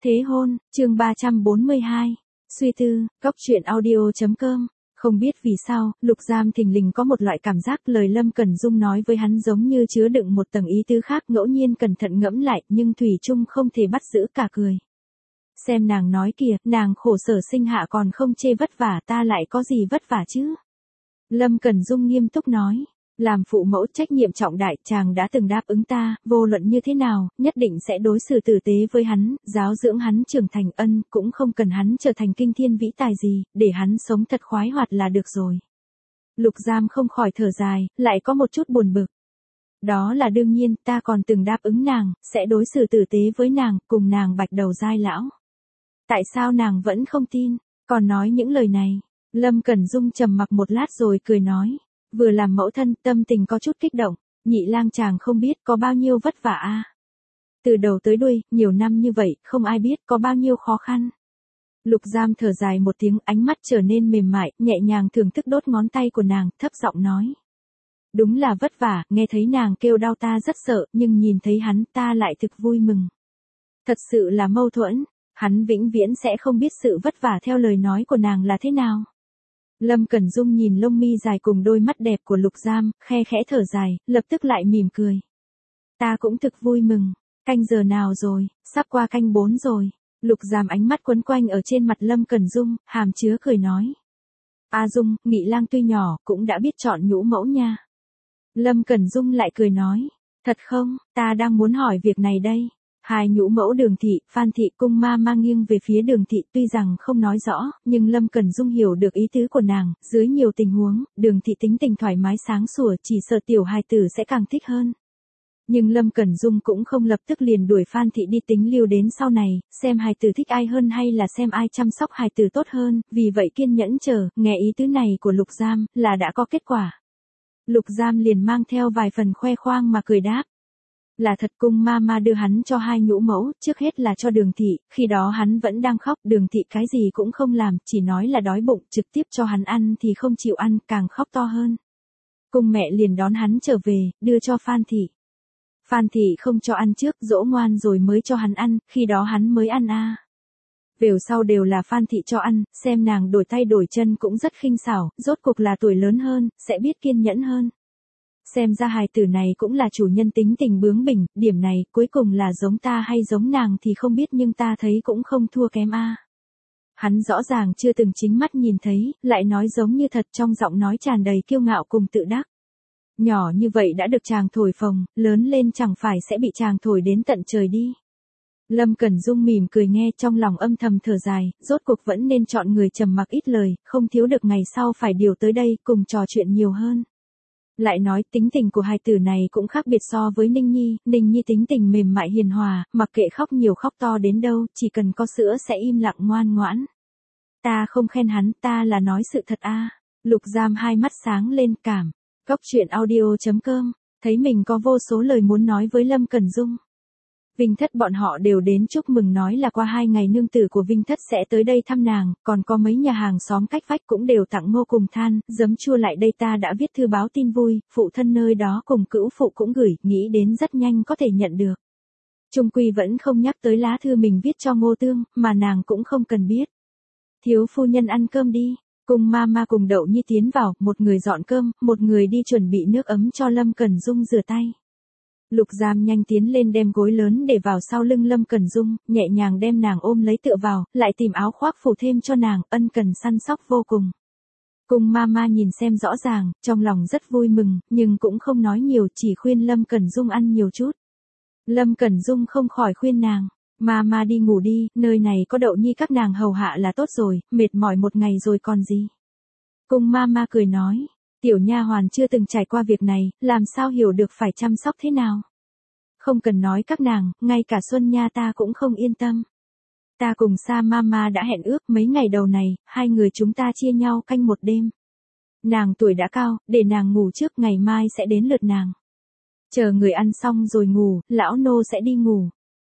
Thế hôn, chương 342. Suy tư, góc truyện audio.com. Không biết vì sao, Lục Giam thình lình có một loại cảm giác lời Lâm Cẩn Dung nói với hắn giống như chứa đựng một tầng ý tứ khác, ngẫu nhiên cẩn thận ngẫm lại, nhưng thủy chung không thể bắt giữ cả cười. Xem nàng nói kìa, nàng khổ sở sinh hạ còn không chê vất vả, ta lại có gì vất vả chứ? Lâm Cẩn Dung nghiêm túc nói. Làm phụ mẫu trách nhiệm trọng đại, chàng đã từng đáp ứng ta, vô luận như thế nào, nhất định sẽ đối xử tử tế với hắn, giáo dưỡng hắn trưởng thành, cũng không cần hắn trở thành kinh thiên vĩ tài gì, để hắn sống thật khoái hoạt là được rồi. Lục Giam không khỏi thở dài, lại có một chút buồn bực. Đó là đương nhiên, ta còn từng đáp ứng nàng, sẽ đối xử tử tế với nàng, cùng nàng bạch đầu giai lão. Tại sao nàng vẫn không tin, còn nói những lời này? Lâm Cẩn Dung trầm mặc một lát rồi cười nói. Vừa làm mẫu thân, tâm tình có chút kích động, nhị lang chàng không biết có bao nhiêu vất vả a. Từ đầu tới đuôi, nhiều năm như vậy, không ai biết có bao nhiêu khó khăn. Lục Giam thở dài một tiếng, ánh mắt trở nên mềm mại, nhẹ nhàng thưởng thức đốt ngón tay của nàng, thấp giọng nói. Đúng là vất vả, nghe thấy nàng kêu đau ta rất sợ, nhưng nhìn thấy hắn ta lại thực vui mừng. Thật sự là mâu thuẫn, hắn vĩnh viễn sẽ không biết sự vất vả theo lời nói của nàng là thế nào. Lâm Cẩn Dung nhìn lông mi dài cùng đôi mắt đẹp của Lục Giam, khe khẽ thở dài, lập tức lại mỉm cười. Ta cũng thực vui mừng, canh giờ nào rồi, sắp qua canh 4 rồi. Lục Giam ánh mắt quấn quanh ở trên mặt Lâm Cẩn Dung, hàm chứa cười nói. A Dung, Nghị lang tuy nhỏ, cũng đã biết chọn nhũ mẫu nha. Lâm Cẩn Dung lại cười nói. Thật không, ta đang muốn hỏi việc này đây. Hai nhũ mẫu Đường thị, Phan thị cung ma mang nghiêng về phía Đường thị, tuy rằng không nói rõ, nhưng Lâm Cẩn Dung hiểu được ý tứ của nàng, dưới nhiều tình huống, Đường thị tính tình thoải mái sáng sủa, chỉ sợ tiểu hài tử sẽ càng thích hơn. Nhưng Lâm Cẩn Dung cũng không lập tức liền đuổi Phan thị đi, tính lưu đến sau này, xem hài tử thích ai hơn hay là xem ai chăm sóc hài tử tốt hơn, vì vậy kiên nhẫn chờ, nghe ý tứ này của Lục Giam, là đã có kết quả. Lục Giam liền mang theo vài phần khoe khoang mà cười đáp. Là thật, cung ma đưa hắn cho hai nhũ mẫu, trước hết là cho Đường thị, khi đó hắn vẫn đang khóc, Đường thị cái gì cũng không làm, chỉ nói là đói bụng, trực tiếp cho hắn ăn thì không chịu ăn, càng khóc to hơn. Cung mẹ liền đón hắn trở về, đưa cho Phan thị. Phan thị không cho ăn trước, dỗ ngoan rồi mới cho hắn ăn, khi đó hắn mới ăn a. Về sau đều là Phan thị cho ăn, xem nàng đổi tay đổi chân cũng rất khinh xảo, rốt cuộc là tuổi lớn hơn, sẽ biết kiên nhẫn hơn. Xem ra hài tử này cũng là chủ nhân tính tình bướng bỉnh, điểm này cuối cùng là giống ta hay giống nàng thì không biết, nhưng ta thấy cũng không thua kém a. Hắn rõ ràng chưa từng chính mắt nhìn thấy, lại nói giống như thật, trong giọng nói tràn đầy kiêu ngạo cùng tự đắc. Nhỏ như vậy đã được chàng thổi phồng, lớn lên chẳng phải sẽ bị chàng thổi đến tận trời đi. Lâm Cẩn Dung mỉm cười nghe, trong lòng âm thầm thở dài, rốt cuộc vẫn nên chọn người trầm mặc ít lời, không thiếu được ngày sau phải điều tới đây cùng trò chuyện nhiều hơn. Lại nói tính tình của hài tử này cũng khác biệt so với Ninh Nhi tính tình mềm mại hiền hòa, mặc kệ khóc nhiều khóc to đến đâu, chỉ cần có sữa sẽ im lặng ngoan ngoãn. Ta không khen hắn, ta là nói sự thật a. Lục Giam hai mắt sáng lên cảm. Góc truyện audio.com, thấy mình có vô số lời muốn nói với Lâm Cẩn Dung. Vinh Thất bọn họ đều đến chúc mừng, nói là qua 2 ngày nương tử của Vinh Thất sẽ tới đây thăm nàng, còn có mấy nhà hàng xóm cách vách cũng đều tặng ngô cùng than, giấm chua lại đây, ta đã viết thư báo tin vui, phụ thân nơi đó cùng cữu phụ cũng gửi, nghĩ đến rất nhanh có thể nhận được. Trung quy vẫn không nhắc tới lá thư mình viết cho Ngô Tương, mà nàng cũng không cần biết. Thiếu phu nhân ăn cơm đi. Cung ma cùng Đậu Nhi tiến vào, một người dọn cơm, một người đi chuẩn bị nước ấm cho Lâm Cẩn Dung rửa tay. Lục Giam nhanh tiến lên đem gối lớn để vào sau lưng Lâm Cẩn Dung, nhẹ nhàng đem nàng ôm lấy tựa vào, lại tìm áo khoác phủ thêm cho nàng, ân cần săn sóc vô cùng. Cung ma nhìn xem rõ ràng, trong lòng rất vui mừng, nhưng cũng không nói nhiều, chỉ khuyên Lâm Cẩn Dung ăn nhiều chút. Lâm Cẩn Dung không khỏi khuyên nàng. Mama đi ngủ đi, nơi này có Đậu Nhi các nàng hầu hạ là tốt rồi, mệt mỏi một ngày rồi còn gì. Cung mama cười nói, tiểu nha hoàn chưa từng trải qua việc này, làm sao hiểu được phải chăm sóc thế nào. Không cần nói các nàng, ngay cả Xuân Nha ta cũng không yên tâm. Ta cùng Sa mama đã hẹn ước mấy ngày đầu này, hai người chúng ta chia nhau canh một đêm. Nàng tuổi đã cao, để nàng ngủ trước, ngày mai sẽ đến lượt nàng. Chờ người ăn xong rồi ngủ, lão nô sẽ đi ngủ.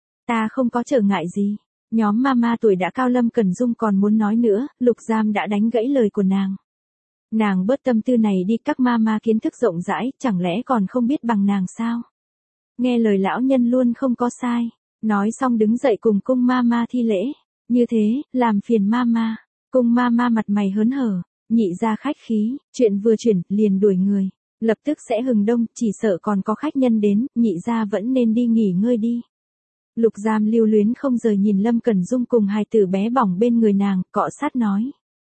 Ta không có trở ngại gì. Nhóm mama tuổi đã cao Lâm Cẩn Dung còn muốn nói nữa, Lục Giam đã đánh gãy lời của nàng. Nàng bớt tâm tư này đi, các mama kiến thức rộng rãi, chẳng lẽ còn không biết bằng nàng sao? Nghe lời lão nhân luôn không có sai. Nói xong đứng dậy cùng cung mama thi lễ. Như thế, làm phiền mama. Cung mama mặt mày hớn hở, nhị ra khách khí, chuyện vừa chuyển, liền đuổi người. Lập tức sẽ hừng đông, chỉ sợ còn có khách nhân đến, nhị ra vẫn nên đi nghỉ ngơi đi. Lục Giam lưu luyến không rời nhìn Lâm Cẩn Dung cùng hài tử bé bỏng bên người nàng, cọ sát nói.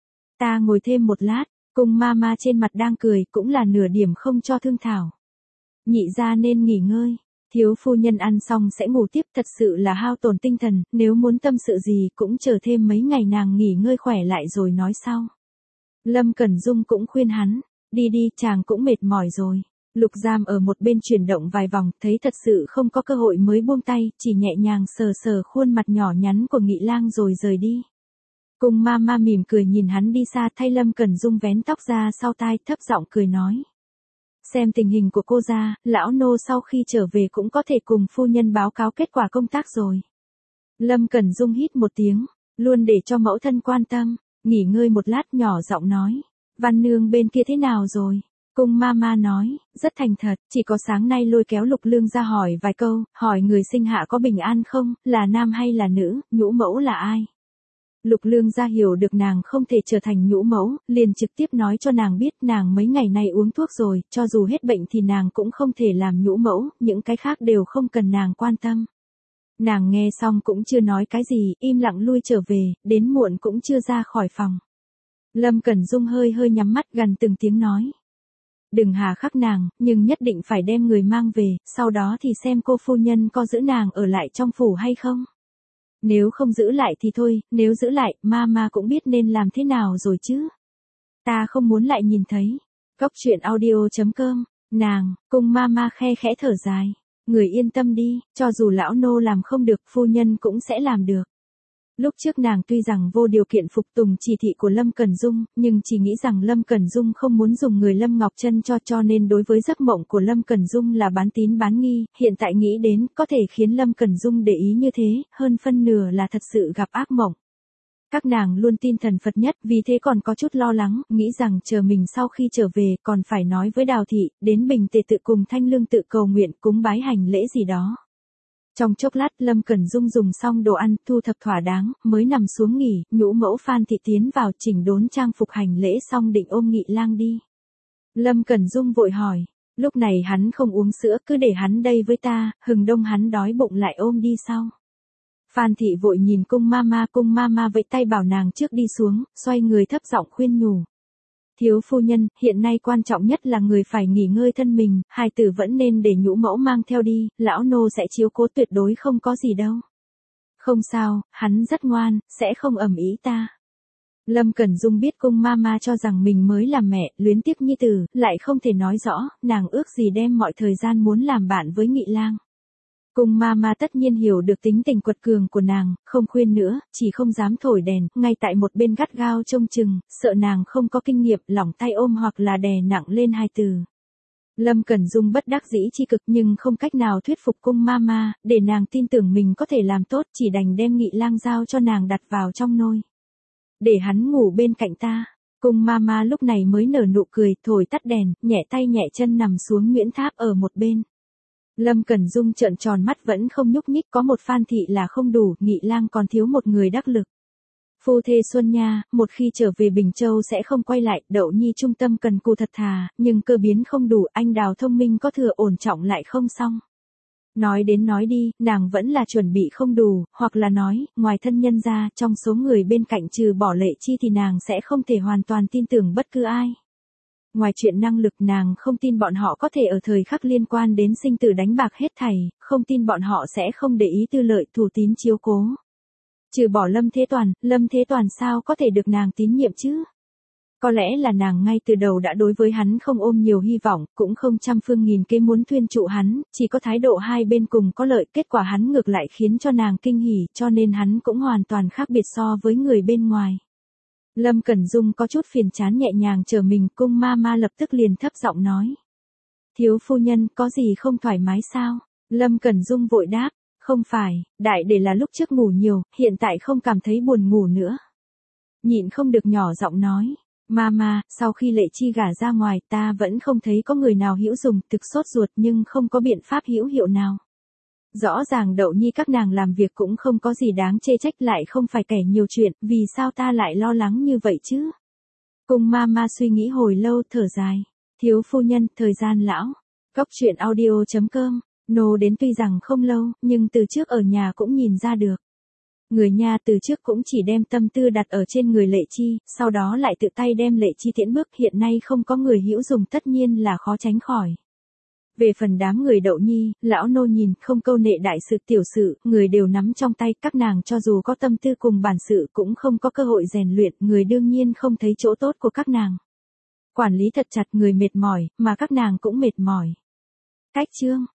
Ta ngồi thêm một lát, cung mama trên mặt đang cười, cũng là nửa điểm không cho thương thảo. Nhị ra nên nghỉ ngơi, thiếu phu nhân ăn xong sẽ ngủ tiếp, thật sự là hao tổn tinh thần, nếu muốn tâm sự gì cũng chờ thêm mấy ngày nàng nghỉ ngơi khỏe lại rồi nói sau. Lâm Cẩn Dung cũng khuyên hắn, đi đi, chàng cũng mệt mỏi rồi. Lục Giam ở một bên chuyển động vài vòng, thấy thật sự không có cơ hội mới buông tay, chỉ nhẹ nhàng sờ sờ khuôn mặt nhỏ nhắn của Nghị Lang rồi rời đi. Cung mama mỉm cười nhìn hắn đi xa, thay Lâm Cẩn Dung vén tóc ra sau tai, thấp giọng cười nói. Xem tình hình của cô ra, lão nô sau khi trở về cũng có thể cùng phu nhân báo cáo kết quả công tác rồi. Lâm Cẩn Dung hít một tiếng, luôn để cho mẫu thân quan tâm, nghỉ ngơi một lát nhỏ giọng nói. Văn nương bên kia thế nào rồi? Cung mama nói, rất thành thật, chỉ có sáng nay lôi kéo Lục Lương ra hỏi vài câu, hỏi người sinh hạ có bình an không, là nam hay là nữ, nhũ mẫu là ai? Lục Lương ra hiểu được nàng không thể trở thành nhũ mẫu, liền trực tiếp nói cho nàng biết nàng mấy ngày nay uống thuốc rồi, cho dù hết bệnh thì nàng cũng không thể làm nhũ mẫu, những cái khác đều không cần nàng quan tâm. Nàng nghe xong cũng chưa nói cái gì, im lặng lui trở về, đến muộn cũng chưa ra khỏi phòng. Lâm Cẩn Dung hơi hơi nhắm mắt gần từng tiếng nói. Đừng hà khắc nàng, nhưng nhất định phải đem người mang về, sau đó thì xem cô phu nhân có giữ nàng ở lại trong phủ hay không. Nếu không giữ lại thì thôi, nếu giữ lại, mama cũng biết nên làm thế nào rồi chứ. Ta không muốn lại nhìn thấy. Cóc truyện audio.com, nàng, cung mama khe khẽ thở dài. Người yên tâm đi, cho dù lão nô làm không được, phu nhân cũng sẽ làm được. Lúc trước nàng tuy rằng vô điều kiện phục tùng chỉ thị của Lâm Cẩn Dung, nhưng chỉ nghĩ rằng Lâm Cẩn Dung không muốn dùng người Lâm Ngọc Trân cho nên đối với giấc mộng của Lâm Cẩn Dung là bán tín bán nghi, hiện tại nghĩ đến có thể khiến Lâm Cẩn Dung để ý như thế, hơn phân nửa là thật sự gặp ác mộng. Các nàng luôn tin thần Phật nhất, vì thế còn có chút lo lắng, nghĩ rằng chờ mình sau khi trở về còn phải nói với Đào Thị, đến Bình Tề tự cùng Thanh Lương tự cầu nguyện cúng bái hành lễ gì đó. Trong chốc lát Lâm Cẩn Dung dùng xong đồ ăn, thu thập thỏa đáng, mới nằm xuống nghỉ, nhũ mẫu Phan Thị tiến vào chỉnh đốn trang phục hành lễ xong định ôm Nghị Lang đi. Lâm Cẩn Dung vội hỏi, lúc này hắn không uống sữa, cứ để hắn đây với ta, hừng đông hắn đói bụng lại ôm đi sau. Phan Thị vội nhìn cung mama vẫy tay bảo nàng trước đi xuống, xoay người thấp giọng khuyên nhủ. Thiếu phu nhân, hiện nay quan trọng nhất là người phải nghỉ ngơi thân mình, hài tử vẫn nên để nhũ mẫu mang theo đi, lão nô sẽ chiếu cố tuyệt đối không có gì đâu. Không sao, hắn rất ngoan, sẽ không ầm ĩ ta. Lâm Cẩn Dung biết cung mama cho rằng mình mới là mẹ, luyến tiếc nhi tử, lại không thể nói rõ, nàng ước gì đem mọi thời gian muốn làm bạn với Nghị Lang. Cung mama tất nhiên hiểu được tính tình quật cường của nàng, không khuyên nữa, chỉ không dám thổi đèn, ngay tại một bên gắt gao trông chừng, sợ nàng không có kinh nghiệm, lỏng tay ôm hoặc là đè nặng lên hài tử. Lâm Cẩn Dung bất đắc dĩ chi cực nhưng không cách nào thuyết phục cung mama, để nàng tin tưởng mình có thể làm tốt, chỉ đành đem Nghị Lang giao cho nàng đặt vào trong nôi. Để hắn ngủ bên cạnh ta. Cung mama lúc này mới nở nụ cười, thổi tắt đèn, nhẹ tay nhẹ chân nằm xuống Nguyễn Tháp ở một bên. Lâm Cẩn Dung trợn tròn mắt vẫn không nhúc nhích, có một Phan Thị là không đủ, Nghị Lang còn thiếu một người đắc lực. Phu thê Xuân Nha, một khi trở về Bình Châu sẽ không quay lại, Đậu Nhi trung tâm cần cù thật thà, nhưng cơ biến không đủ, anh Đào thông minh có thừa ổn trọng lại không xong. Nói đến nói đi, nàng vẫn là chuẩn bị không đủ, hoặc là nói, ngoài thân nhân ra, trong số người bên cạnh trừ bỏ Lệ Chi thì nàng sẽ không thể hoàn toàn tin tưởng bất cứ ai. Ngoài chuyện năng lực nàng không tin bọn họ có thể ở thời khắc liên quan đến sinh tử đánh bạc hết thảy, không tin bọn họ sẽ không để ý tư lợi thủ tín chiếu cố. Trừ bỏ Lâm Thế Toàn sao có thể được nàng tín nhiệm chứ? Có lẽ là nàng ngay từ đầu đã đối với hắn không ôm nhiều hy vọng, cũng không trăm phương nghìn kế muốn thuyên trụ hắn, chỉ có thái độ hai bên cùng có lợi, kết quả hắn ngược lại khiến cho nàng kinh hỉ, cho nên hắn cũng hoàn toàn khác biệt so với người bên ngoài. Lâm Cẩn Dung có chút phiền chán nhẹ nhàng trở mình, cung mama lập tức liền thấp giọng nói. Thiếu phu nhân, có gì không thoải mái sao? Lâm Cẩn Dung vội đáp, không phải, đại để là lúc trước ngủ nhiều, hiện tại không cảm thấy buồn ngủ nữa. Nhịn không được nhỏ giọng nói, mama, sau khi Lệ Chi gả ra ngoài ta vẫn không thấy có người nào hữu dụng, thực sốt ruột nhưng không có biện pháp hữu hiệu nào. Rõ ràng Đậu Nhi các nàng làm việc cũng không có gì đáng chê trách, lại không phải kẻ nhiều chuyện, vì sao ta lại lo lắng như vậy chứ? Cung Mama suy nghĩ hồi lâu thở dài. Thiếu phu nhân, thời gian lão. Góc truyện audio.com. Nô đến tuy rằng không lâu, nhưng từ trước ở nhà cũng nhìn ra được. Người nhà từ trước cũng chỉ đem tâm tư đặt ở trên người Lệ Chi, sau đó lại tự tay đem Lệ Chi tiễn bước, hiện nay không có người hữu dùng tất nhiên là khó tránh khỏi. Về phần đám người Đậu Nhi, lão nô nhìn không câu nệ đại sự tiểu sự, người đều nắm trong tay, các nàng cho dù có tâm tư cùng bản sự cũng không có cơ hội rèn luyện, người đương nhiên không thấy chỗ tốt của các nàng. Quản lý thật chặt, người mệt mỏi, mà các nàng cũng mệt mỏi. Cách chương